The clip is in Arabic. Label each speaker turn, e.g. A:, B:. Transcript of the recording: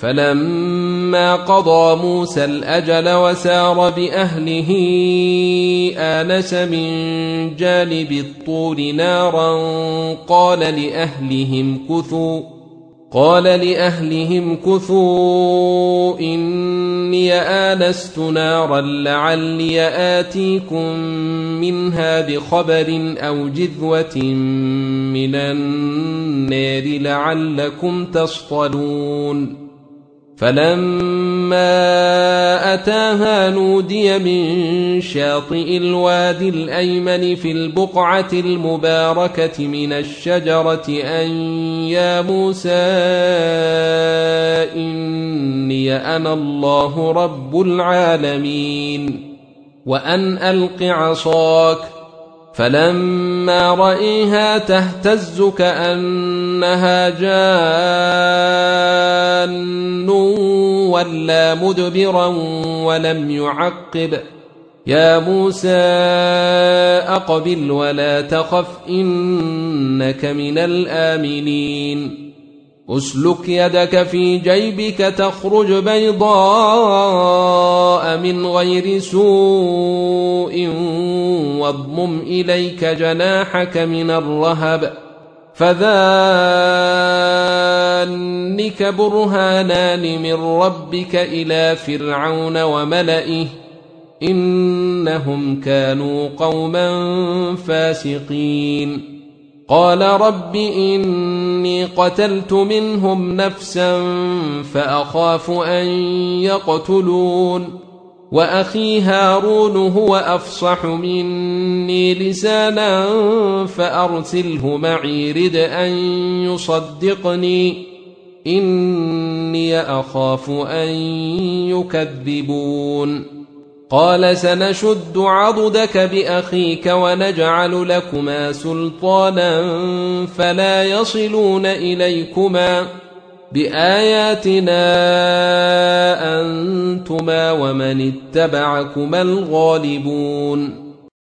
A: فلما قضى موسى الأجل وسار بأهله آنس من جانب الطور نارا قال لأهلهم كثوا إني آنست نارا لعلي آتيكم منها بخبر أو جذوة من النار لعلكم تصطلون فلما أتاها نودي من شاطئ الوادي الأيمن في البقعة المباركة من الشجرة أن يا موسى إني أنا الله رب العالمين وأن ألق عصاك فلما رأيها تهتز كأنها جان ولا مدبرا ولم يعقب يا موسى أقبل ولا تخف إنك من الآمنين أسلك يدك في جيبك تخرج بيضاء من غير سوء واضمم إليك جناحك من الرهب فذلك برهانان من ربك إلى فرعون وملئه إنهم كانوا قوما فاسقين قال رب إني قتلت منهم نفسا فأخاف أن يقتلون وأخي هارون هو أفصح مني لسانا فأرسله معي رد أن يصدقني إني أخاف أن يكذبون قال سنشد عضدك بأخيك ونجعل لكما سلطانا فلا يصلون إليكما بآياتنا أنتما ومن اتبعكما الغالبون